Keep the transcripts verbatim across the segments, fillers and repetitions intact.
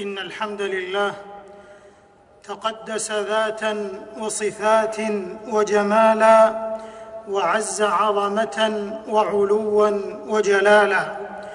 إن الحمد لله تقدس ذاتا وصفات وجمالا، وعز عظمة وعلوا وجلالا،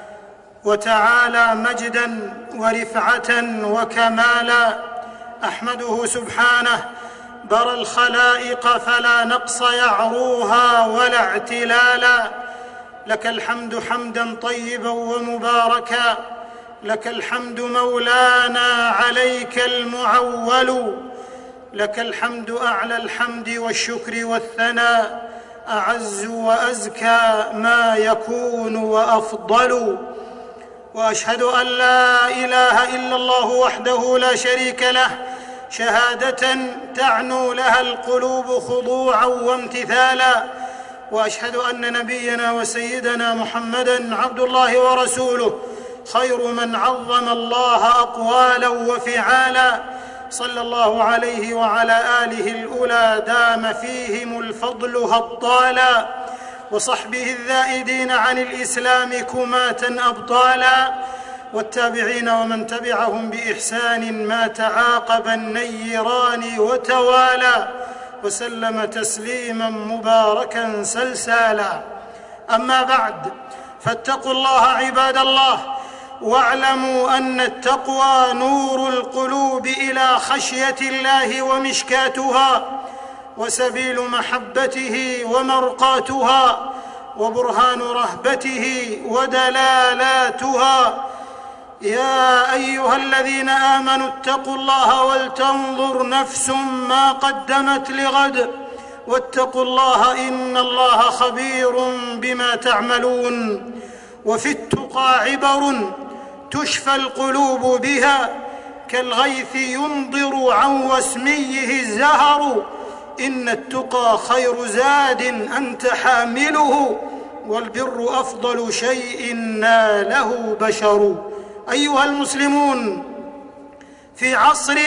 وتعالى مجدا ورفعة وكمالا. أحمده سبحانه برى الخلائق فلا نقص يعروها ولا اعتلالا. لك الحمد حمدا طيبا ومباركا، لك الحمد مولانا عليك المعول، لك الحمد أعلى الحمد والشكر والثناء، أعز وأزكى ما يكون وأفضل. وأشهد أن لا إله إلا الله وحده لا شريك له، شهادة تعنو لها القلوب خضوعا وامتثالا. وأشهد أن نبينا وسيدنا محمدًا عبد الله ورسوله، خير من عظم الله أقوالا وفعالا، صلى الله عليه وعلى آله الأولى دام فيهم الفضل هطالا، وصحبه الذائدين عن الإسلام كماة أبطالا، والتابعين ومن تبعهم بإحسان ما تعاقب النيران وتوالى، وسلم تسليما مباركا سلسالا. أما بعد، فاتقوا الله عباد الله، واعلموا أن التقوى نور القلوب إلى خشية الله ومشكاتها، وسبيل محبته ومرقاتها، وبرهان رهبته ودلالاتها. يا أيها الذين آمنوا اتقوا الله ولتنظر نفس ما قدمت لغد، واتقوا الله إن الله خبير بما تعملون. وفي التقى عبر تشفى القلوب بها، كالغيث ينضر عن وسميه الزهر، إن التقى خير زاد أنت حامله، والبر أفضل شيء ناله بشر. أيها المسلمون، في عصر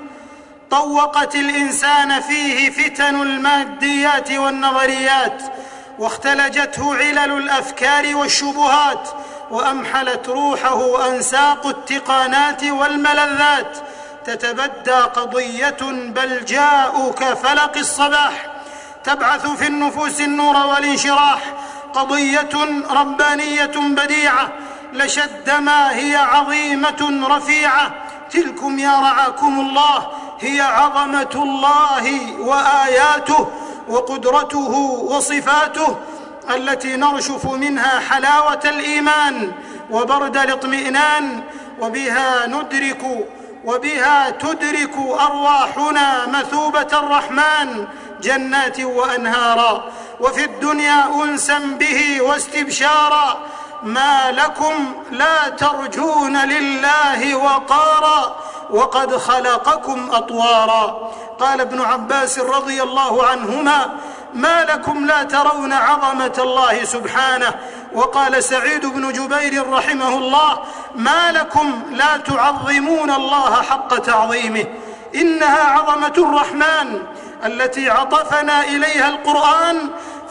طوقت الإنسان فيه فتن الماديات والنظريات، واختلجته علل الأفكار والشبهات، وأمحلت روحه أنساق التقانات والملذات، تتبدى قضية بلجاء كفلق الصباح، تبعث في النفوس النور والانشراح، قضية ربانية بديعة لشد ما هي عظيمة رفيعة. تلكم يا رعاكم الله هي عظمة الله وآياته وقدرته وصفاته، التي نرشف منها حلاوة الإيمان وبرد الاطمئنان، وبها ندرك وبها تدرك أرواحنا مثوبة الرحمن جنات وأنهارا، وفي الدنيا أنسا به واستبشارا. ما لكم لا ترجون لله وقارا، وقد خلقكم أطوارا. قال ابن عباس رضي الله عنهما: ما لكم لا ترون عظمة الله سبحانه. وقال سعيد بن جبير رحمه الله: ما لكم لا تعظمون الله حق تعظيمه. إنها عظمة الرحمن التي عطفنا إليها القرآن،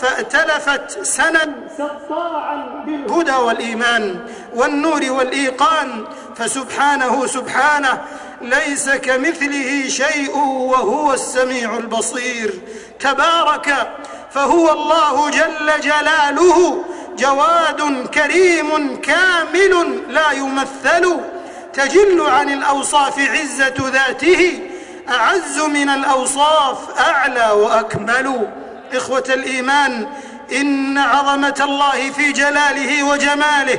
فأتلفت سند سطاعا بالهدى والإيمان والنور والإيقان. فسبحانه سبحانه ليس كمثله شيء وهو السميع البصير. تبارك فهو الله جل جلاله، جواد كريم كامل لا يمثل، تجل عن الأوصاف عزة ذاته، أعز من الأوصاف أعلى وأكمل. إخوة الإيمان، إن عظمة الله في جلاله وجماله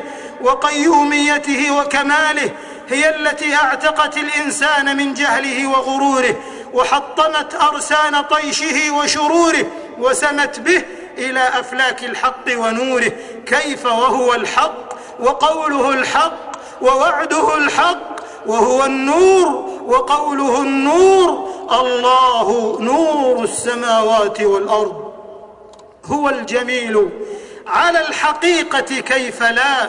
وقيوميته وكماله هي التي أعتقت الإنسان من جهله وغروره، وحطمت أرسان طيشه وشروره، وسمت به إلى أفلاك الحق ونوره. كيف وهو الحق، وقوله الحق، ووعده الحق، وهو النور وقوله النور. الله نور السماوات والأرض، هو الجميل على الحقيقة كيف لا،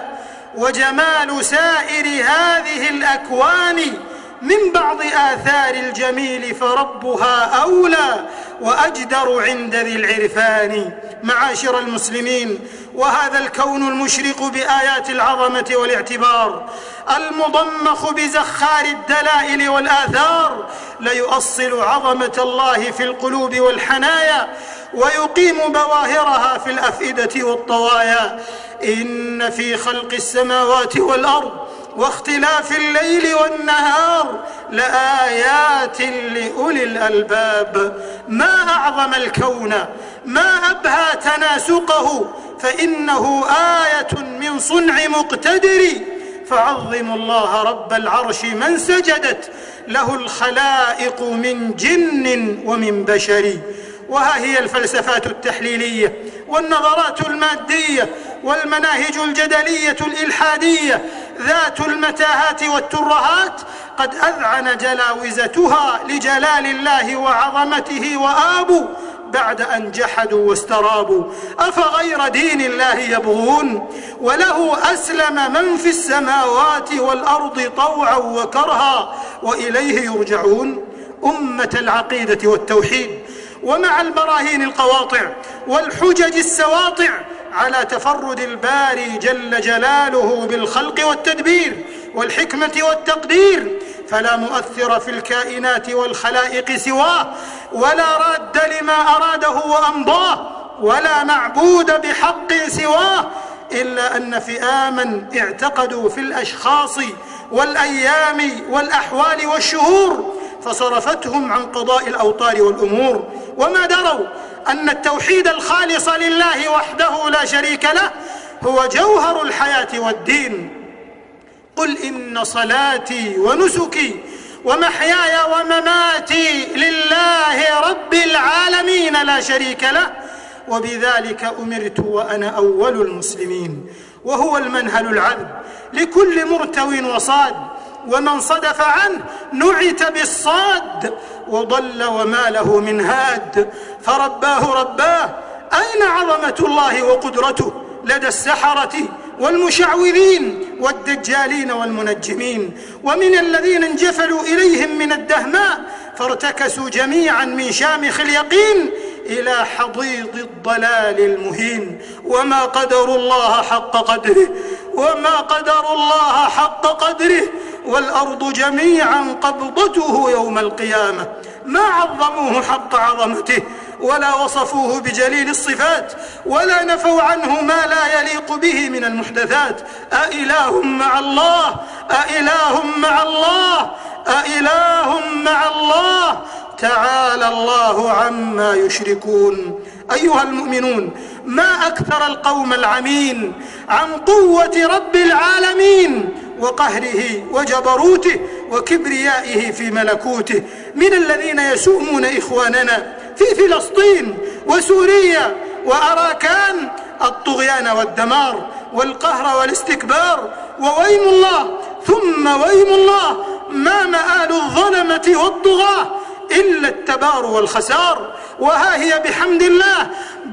وجمال سائر هذه الأكوان من بعض آثار الجميل فربها أولى، وأجدر عند ذي العرفان. معاشر المسلمين، وهذا الكون المشرق بآيات العظمة والاعتبار المضمخ بزخار الدلائل والآثار ليؤصل عظمة الله في القلوب والحنايا ويقيم بواهرها في الأفئدة والطوايا. إن في خلق السماوات والأرض واختلاف الليل والنهار لآيات لأولي الألباب. ما أعظم الكون، ما أبهى تناسقه، فإنه آية من صنع مقتدر. فعظموا الله رب العرش من سجدت له الخلائق من جن ومن بشر. وها هي الفلسفات التحليلية والنظرات المادية والمناهج الجدلية الإلحادية ذات المتاهات والترهات قد أذعن جلاوزتها لجلال الله وعظمته وآبوا بعد أن جحدوا واسترابوا. أفغير دين الله يبغون وله أسلم من في السماوات والأرض طوعا وكرها وإليه يرجعون. أمة العقيدة والتوحيد، ومع البراهين القواطع والحجج السواطع على تفرد الباري جل جلاله بالخلق والتدبير والحكمة والتقدير، فلا مؤثر في الكائنات والخلائق سواه، ولا راد لما أراده وأمضاه، ولا معبود بحق سواه، إلا أن فئاما اعتقدوا في الأشخاص والأيام والأحوال والشهور فصرفتهم عن قضاء الأوطار والأمور، وما دروا أن التوحيد الخالص لله وحده لا شريك له هو جوهر الحياة والدين. قل إن صلاتي ونسكي ومحياي ومماتي لله رب العالمين لا شريك له وبذلك أمرت وأنا أول المسلمين. وهو المنهل العذب لكل مرتو وصاد، ومن صدف عنه نعت بالصاد وضل وما له من هاد. فرباه رباه، أين عظمة الله وقدرته لدى السحرة والمشعوذين والدجالين والمنجمين، ومن الذين انجفلوا إليهم من الدهماء فارتكسوا جميعا من شامخ اليقين إلى حضيض الضلال المهين. وما قدروا الله حق قدره، وما قدروا الله حق قدره، والأرض جميعا قبضته يوم القيامة. ما عظموه حق عظمته، ولا وصفوه بجليل الصفات، ولا نفوا عنه ما لا يليق به من المحدثات. أإله مع الله، أإله مع الله، أإله مع الله، تعالى الله عما يشركون. أيها المؤمنون، ما أكثر القوم العمين عن قوة رب العالمين وقهره وجبروته وكبريائه في ملكوته من الذين يسومون إخواننا في فلسطين وسوريا وأراكان الطغيان والدمار والقهر والاستكبار. وويم الله ثم ويم الله ما مآل الظلمة والطغاة إلا التبار والخسار. وها هي بحمد الله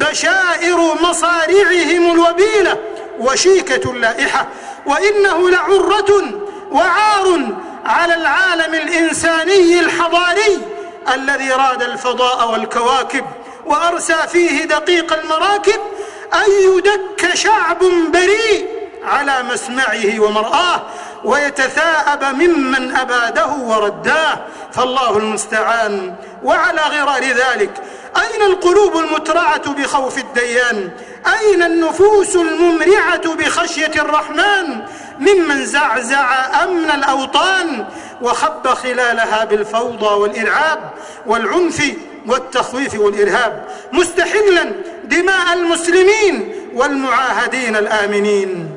بشائر مصارعهم الوبيلة وشيكة لائحة، وإنه لعرة وعار على العالم الإنساني الحضاري الذي راد الفضاء والكواكب وأرسى فيه دقيق المراكب أن يدك شعب بريء على مسمعه ومرآه ويتثاءب ممن أباده ورداه، فالله المستعان. وعلى غرار ذلك، أين القلوب المترعة بخوف الديان؟ أين النفوس الممرعة بخشية الرحمن ممن زعزع أمن الأوطان وخب خلالها بالفوضى والإرعاب والعنف والتخويف والإرهاب، مستحلا دماء المسلمين والمعاهدين الآمنين؟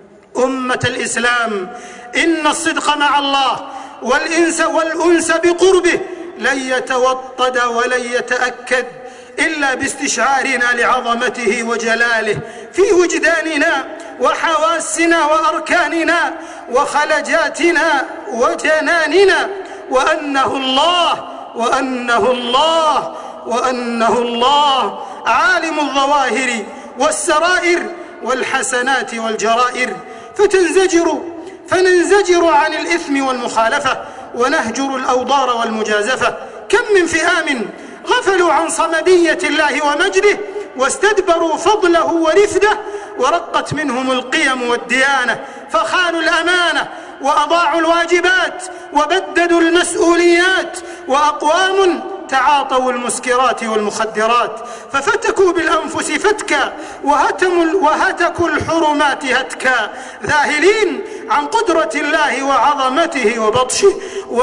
أمة الإسلام، إن الصدق مع الله والإنس والأنس بقربه لن يتوطد ولن يتأكد إلا باستشعارنا لعظمته وجلاله في وجداننا وحواسنا وأركاننا وخلجاتنا وجناننا، وأنه الله وأنه الله وأنه الله عالم الظواهر والسرائر والحسنات والجرائر. فتنزجر فننزجر عن الإثم والمخالفة ونهجر الأوضار والمجازفة. كم من فئام غفلوا عن صمدية الله ومجده، واستدبروا فضله ورفده، ورقت منهم القيم والديانة، فخانوا الأمانة وأضاعوا الواجبات وبددوا المسؤوليات. وأقوام تعاطوا المسكرات والمخدرات، ففتكوا بالأنفس فتكا، وهتكوا الحرمات هتكا، ذاهلين عن قدرة الله وعظمته وبطشه،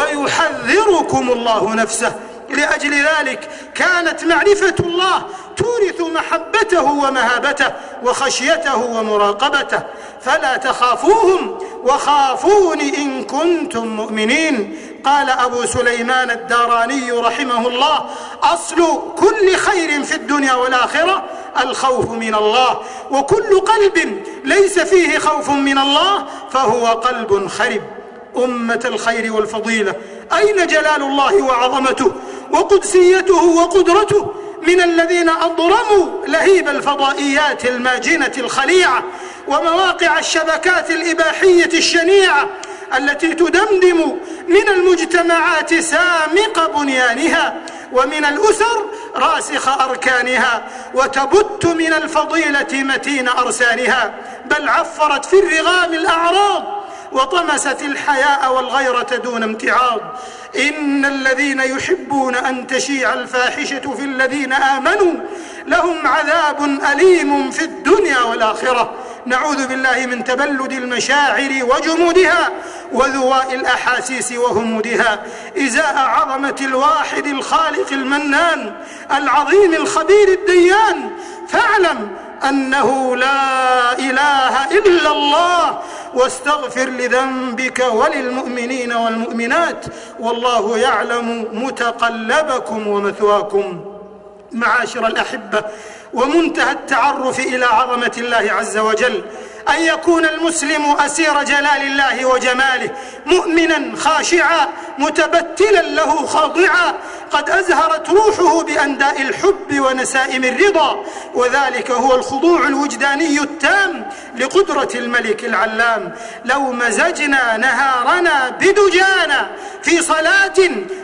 ويحذركم الله نفسه. لأجل ذلك كانت معرفة الله تورث محبته ومهابته وخشيته ومراقبته، فلا تخافوهم وخافون إن كنتم مؤمنين. قال أبو سليمان الداراني رحمه الله: أصل كل خير في الدنيا والآخرة الخوف من الله، وكل قلب ليس فيه خوف من الله فهو قلب خرب. أمة الخير والفضيلة، أين جلال الله وعظمته وقدسيته وقدرته من الذين أضرموا لهيب الفضائيات الماجنة الخليعة ومواقع الشبكات الإباحية الشنيعة التي تدمدم من المجتمعات سامق بنيانها، ومن الأسر راسخ أركانها، وتبت من الفضيلة متين أرسانها، بل عفرت في الرغام الأعراض وطمست الحياء والغيرة دون امتعاض. إن الذين يحبون أن تشيع الفاحشة في الذين آمنوا لهم عذاب أليم في الدنيا والآخرة. نعوذ بالله من تبلد المشاعر وجمودها وذواء الأحاسيس وهمودها إزاء عظمة الواحد الخالق المنان العظيم الخبير الديان. فاعلم أنه لا إله إلا الله، واستغفر لذنبك وللمؤمنين والمؤمنات، والله يعلم متقلبكم ومثواكم. معاشر الأحبة، ومنتهى التعرف إلى عظمة الله عز وجل أن يكون المسلم أسير جلال الله وجماله، مؤمنا خاشعا متبتلا له خاضعا، قد أزهرت روحه بأنداء الحب ونسائم الرضا، وذلك هو الخضوع الوجداني التام لقدرة الملك العلام. لو مزجنا نهارنا بدجانا في صلاة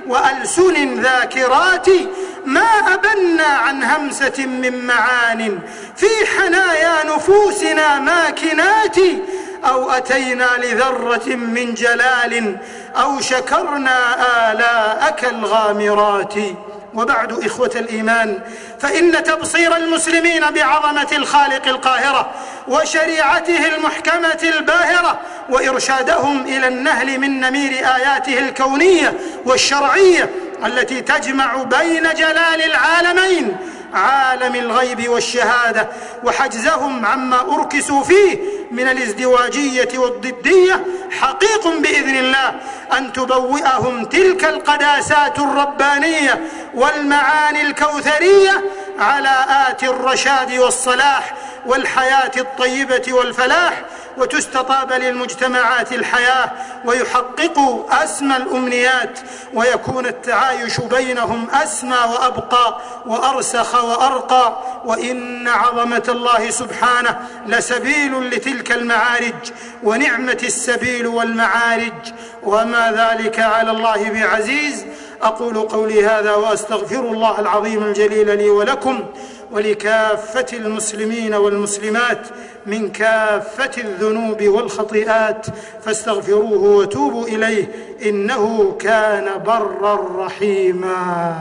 وألسن ذاكرات ما أبنا عن همسة من معان في حنايا نفوسنا ماكنات، أو أتينا لذرة من جلال أو شكرنا آلاءك الغامرات. وبعد إخوة الإيمان، فإن تبصير المسلمين بعظمة الخالق القاهرة وشريعته المحكمة الباهرة وإرشادهم إلى النهل من نمير آياته الكونية والشرعية التي تجمع بين جلال العالمين عالم الغيب والشهادة وحجزهم عما أركسوا فيه من الازدواجية والضدية، حقيق بإذن الله أن تبوئهم تلك القداسات الربانية والمعاني الكوثرية على آت الرشاد والصلاح والحياة الطيبة والفلاح، وتستطاب للمجتمعات الحياة ويحققوا أسمى الأمنيات، ويكون التعايش بينهم أسمى وأبقى وأرسخ وأرقى. وإن عظمة الله سبحانه لسبيل لتلك المعارج، ونعمة السبيل والمعارج، وما ذلك على الله بعزيز. أقول قولي هذا وأستغفر الله العظيم الجليل لي ولكم ولكافة المسلمين والمسلمات من كافة الذنوب والخطيئات، فاستغفروه وتوبوا إليه إنه كان برا رحيما.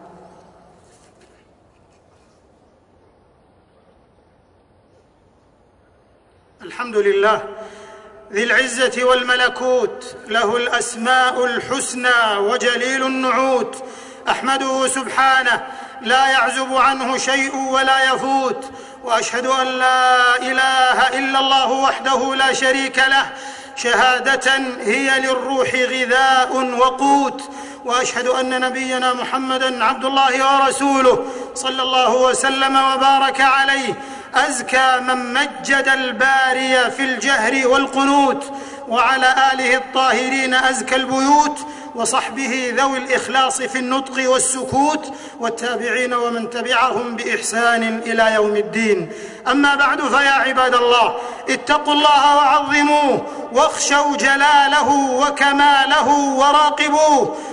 الحمد لله ذي العزة والملكوت، له الأسماء الحسنى وجليل النعوت، أحمده سبحانه لا يعزب عنه شيء ولا يفوت، وأشهد أن لا إله إلا الله وحده لا شريك له شهادة هي للروح غذاء وقوت، وأشهد أن نبينا محمدًا عبد الله ورسوله صلى الله وسلم وبارك عليه، أزكى من مجد الباري في الجهر والقنوت، وعلى آله الطاهرين أزكى البيوت، وصحبه ذوي الإخلاص في النطق والسكوت، والتابعين ومن تبعهم بإحسان إلى يوم الدين. أما بعد، فيا عباد الله، اتقوا الله وعظموه، واخشوا جلاله وكماله وراقبوه،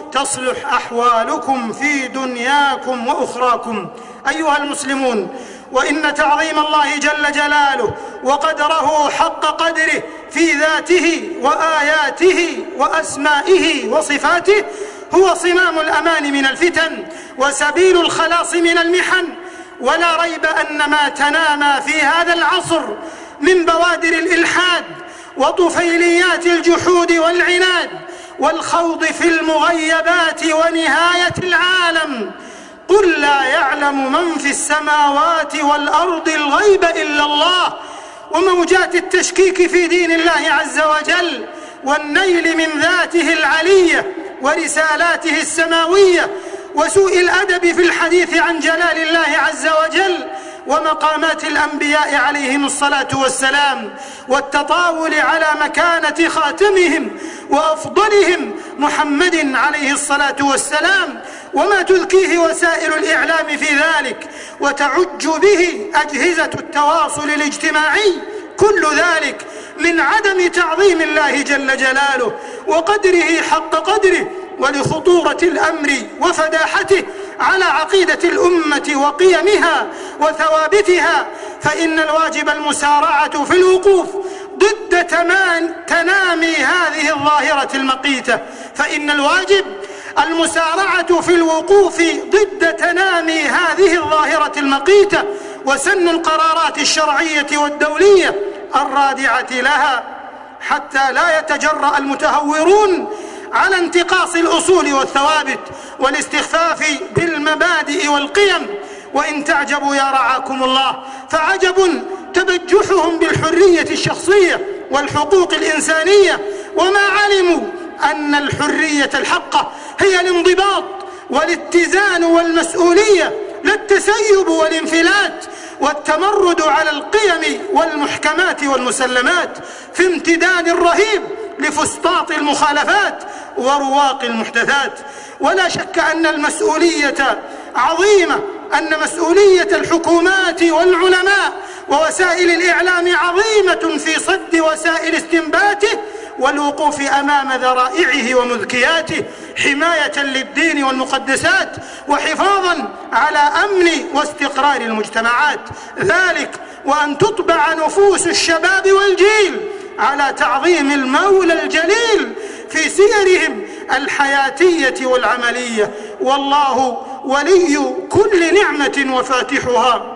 تصلح أحوالكم في دنياكم وأخراكم. أيها المسلمون، وإن تعظيم الله جل جلاله وقدره حق قدره في ذاته وآياته وأسمائه وصفاته هو صمام الأمان من الفتن وسبيل الخلاص من المحن. ولا ريب أن ما تنامى في هذا العصر من بوادر الإلحاد وطفيليات الجحود والعناد والخوض في المغيبات ونهاية العالم. قل لا يعلم من في السماوات والأرض الغيب إلا الله، وموجات التشكيك في دين الله عز وجل والنيل من ذاته العلية ورسالاته السماوية وسوء الأدب في الحديث عن جلال الله عز وجل ومقامات الأنبياء عليهم الصلاة والسلام والتطاول على مكانة خاتمهم وأفضلهم محمد عليه الصلاة والسلام وما تذكيه وسائل الإعلام في ذلك وتعج به أجهزة التواصل الاجتماعي، كل ذلك من عدم تعظيم الله جل جلاله وقدره حق قدره ولخطورة الأمر وفداحته على عقيدة الأمة وقيمها وثوابتها. فإن الواجب المسارعة في الوقوف ضد تنامي هذه الظاهرة المقيتة فإن الواجب المسارعة في الوقوف ضد تنامي هذه الظاهرة المقيتة وسن القرارات الشرعية والدولية الرادعة لها حتى لا يتجرأ المتهورون على انتقاص الأصول والثوابت والاستخفاف بالمبادئ والقيم. وإن تعجبوا يا رعاكم الله فعجب تبجحهم بالحرية الشخصية والحقوق الإنسانية وما علموا أن الحرية الحقة هي الانضباط والاتزان والمسؤولية، لا التسيب والانفلات والتمرد على القيم والمحكمات والمسلمات في امتداد رهيب لفسطاط المخالفات ورواق المحدثات. ولا شك أن المسؤولية عظيمة، أن مسؤولية الحكومات والعلماء ووسائل الإعلام عظيمة في صد وسائل استنباته والوقوف أمام ذرائعه ومذكياته حماية للدين والمقدسات وحفاظا على أمن واستقرار المجتمعات، ذلك وأن تطبع نفوس الشباب والجيل على تعظيم المولى الجليل في سيرهم الحياتية والعملية. والله ولي كل نعمة وفاتحها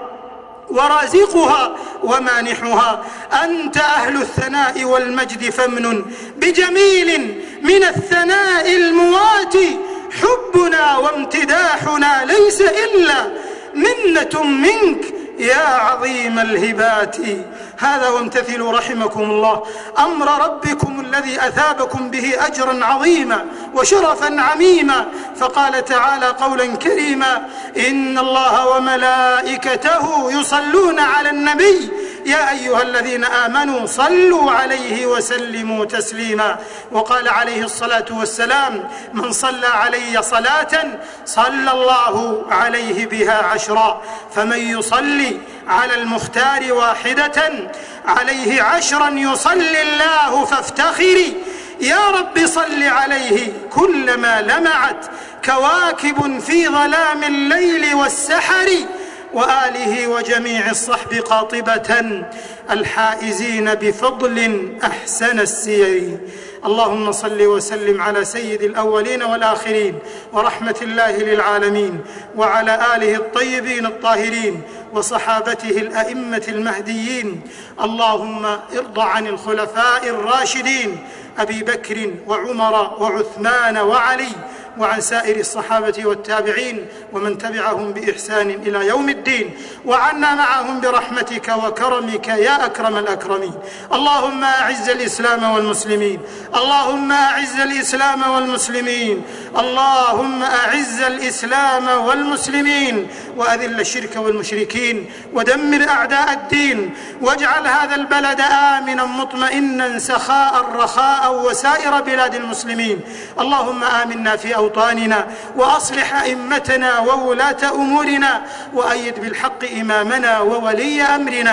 ورازقها ومانحها. أنت أهل الثناء والمجد فمن بجميل من الثناء المواتي، حبنا وامتداحنا ليس إلا منة منك يا عظيم الهبات. هذا وامتثلوا رحمكم الله أمر ربكم الذي أثابكم به أجرا عظيما وشرفا عميما، فقال تعالى قولا كريما: إن الله وملائكته يصلون على النبي يا أيها الذين آمنوا صلوا عليه وسلموا تسليما. وقال عليه الصلاة والسلام: من صلى علي صلاة صلى الله عليه بها عشرا، فمن يصلي على المختار واحدة عليه عشرا يصلي الله فافتخري. يا رب صل عليه كلما لمعت كواكب في ظلام الليل والسحر، وآله وجميع الصحب قاطبة الحائزين بفضل أحسن السير. اللهم صل وسلم على سيد الأولين والآخرين ورحمة الله للعالمين وعلى آله الطيبين الطاهرين وصحابته الأئمة المهديين. اللهم ارض عن الخلفاء الراشدين أبي بكر وعمر وعثمان وعلي وعن سائر الصحابة والتابعين ومن تبعهم بإحسان إلى يوم الدين، وعنا معهم برحمتك وكرمك يا أكرم الأكرمين. اللهم أعز الإسلام والمسلمين، اللهم أعز الإسلام والمسلمين، اللهم أعز الإسلام والمسلمين، وأذل الشرك والمشركين، ودمر أعداء الدين، واجعل هذا البلد آمنا مطمئنا سخاء رخاء وسائر بلاد المسلمين. اللهم آمنا في أوطاننا، وأصلح أئمتنا وولاة أمورنا، وأيد بالحق إمامنا وولي أمرنا.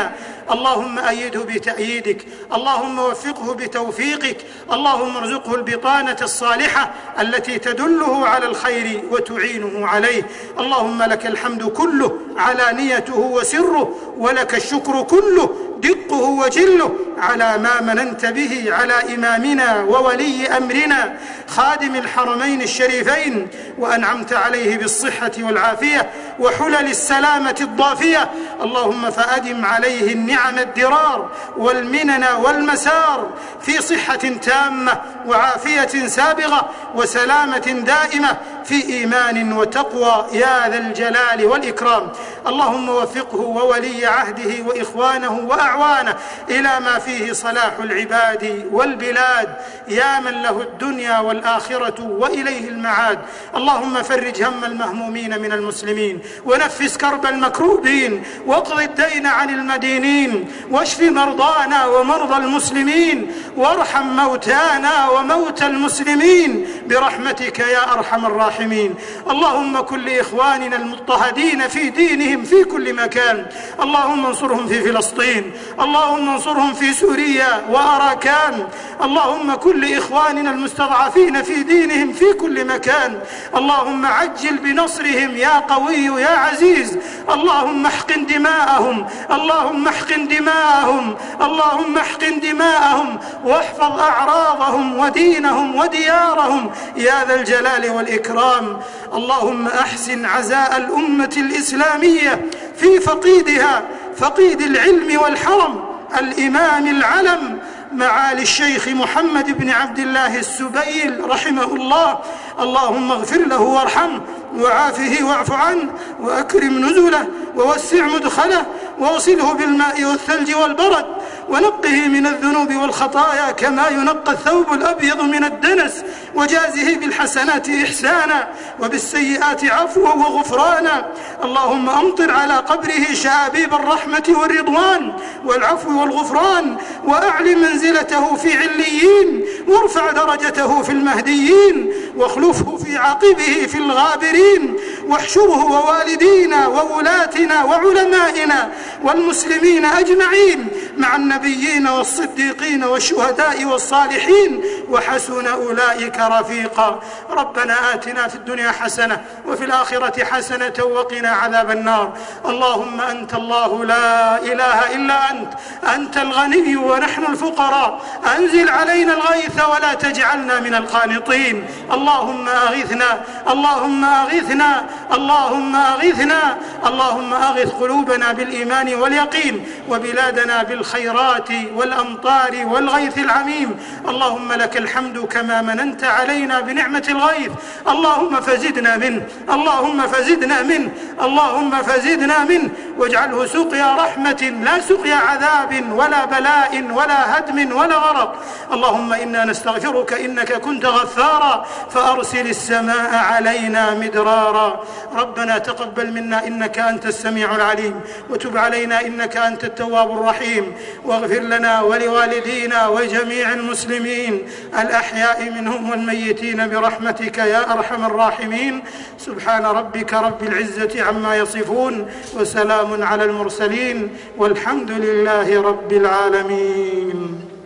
اللهم أيده بتأييدك، اللهم وفقه بتوفيقك، اللهم ارزقه البطانة الصالحة التي تدله على الخير وتعينه عليه. اللهم لك الحمد كله علانيته وسره، ولك الشكر كله دقه وجله على ما مننت به على إمامنا وولي أمرنا خادم الحرمين الشريفين، وأنعمت عليه بالصحة والعافية وحلل السلامة الضافية. اللهم فأدم عليه النعم الدرار والمنن والمسار في صحة تامة وعافية سابغة وسلامة دائمة في إيمان وتقوى يا ذا الجلال والإكرام. اللهم وفقه وولي عهده وإخوانه وأعوانه إلى ما فيه صلاح العباد والبلاد يا من له الدنيا والآخرة وإليه المعاد. اللهم فرج هم المهمومين من المسلمين، ونفس كرب المكروبين، واقض الدين عن المدينين، واشف مرضانا ومرضى المسلمين، وارحم موتانا وموتى المسلمين برحمتك يا أرحم الراحمين. اللهم كن لإخواننا المضطهدين في دينهم في كل مكان، اللهم انصرهم في فلسطين، اللهم انصرهم في سوريا وأراكان، اللهم كن لإخواننا المستضعفين في دينهم في كل مكان، اللهم عجل بنصرهم يا قوي يا عزيز. اللهم احقن دماءهم، اللهم احقن دماءهم، اللهم احقن دماءهم، واحفظ أعراضهم ودينهم وديارهم يا ذا الجلال والإكرام. اللهم أحسن عزاء الأمة الإسلامية في فقيدها، فقيد العلم والحرم، الإمام العلم معالي الشيخ محمد بن عبد الله السبيل رحمه الله. اللهم اغفر له وارحمه وعافه واعف عنه وأكرم نزله ووسع مدخله ووصله بالماء والثلج والبرد، ونقه من الذنوب والخطايا كما ينقى الثوب الأبيض من الدنس، وجازه بالحسنات إحسانا وبالسيئات عفوا وغفرانا. اللهم أمطر على قبره شآبيب الرحمة والرضوان والعفو والغفران، وأعل منزلته في عليين، وارفع درجته في المهديين، واخلفه في عقبه في الغابرين، واحشره ووالدينا وولاتنا وعلمائنا والمسلمين أجمعين مع النبيين والصديقين والشهداء والصالحين، وحسن أولئك رفيقا. ربنا آتنا في الدنيا حسنة وفي الآخرة حسنة وقنا عذاب النار. اللهم أنت الله لا إله إلا أنت، أنت الغني ونحن الفقراء، أنزل علينا الغيث ولا تجعلنا من القانطين. اللهم أغثنا، اللهم أغثنا، اللهم أغثنا، اللهم أغث قلوبنا بالإيمان واليقين، وبلادنا بالخيرات والأمطار والغيث العميم. اللهم لك الحمد كما مننت علينا بنعمة الغيث، اللهم فزدنا منه، اللهم فزدنا منه، اللهم فزدنا منه، واجعله سقيا رحمة لا سقيا عذاب ولا بلاء ولا هدم ولا غرق. اللهم إنا نستغفرك إنك كنت غفارا فأرسل السماء علينا مدرارا. ربنا تقبل منا إنك أنت السميع العليم، وتب علينا إنك أنت التواب الرحيم، واغفر لنا ولوالدينا وجميع المسلمين الأحياء منهم والميتين برحمتك يا أرحم الراحمين. سبحان ربك رب العزة عما يصفون، وسلام على المرسلين، والحمد لله رب العالمين.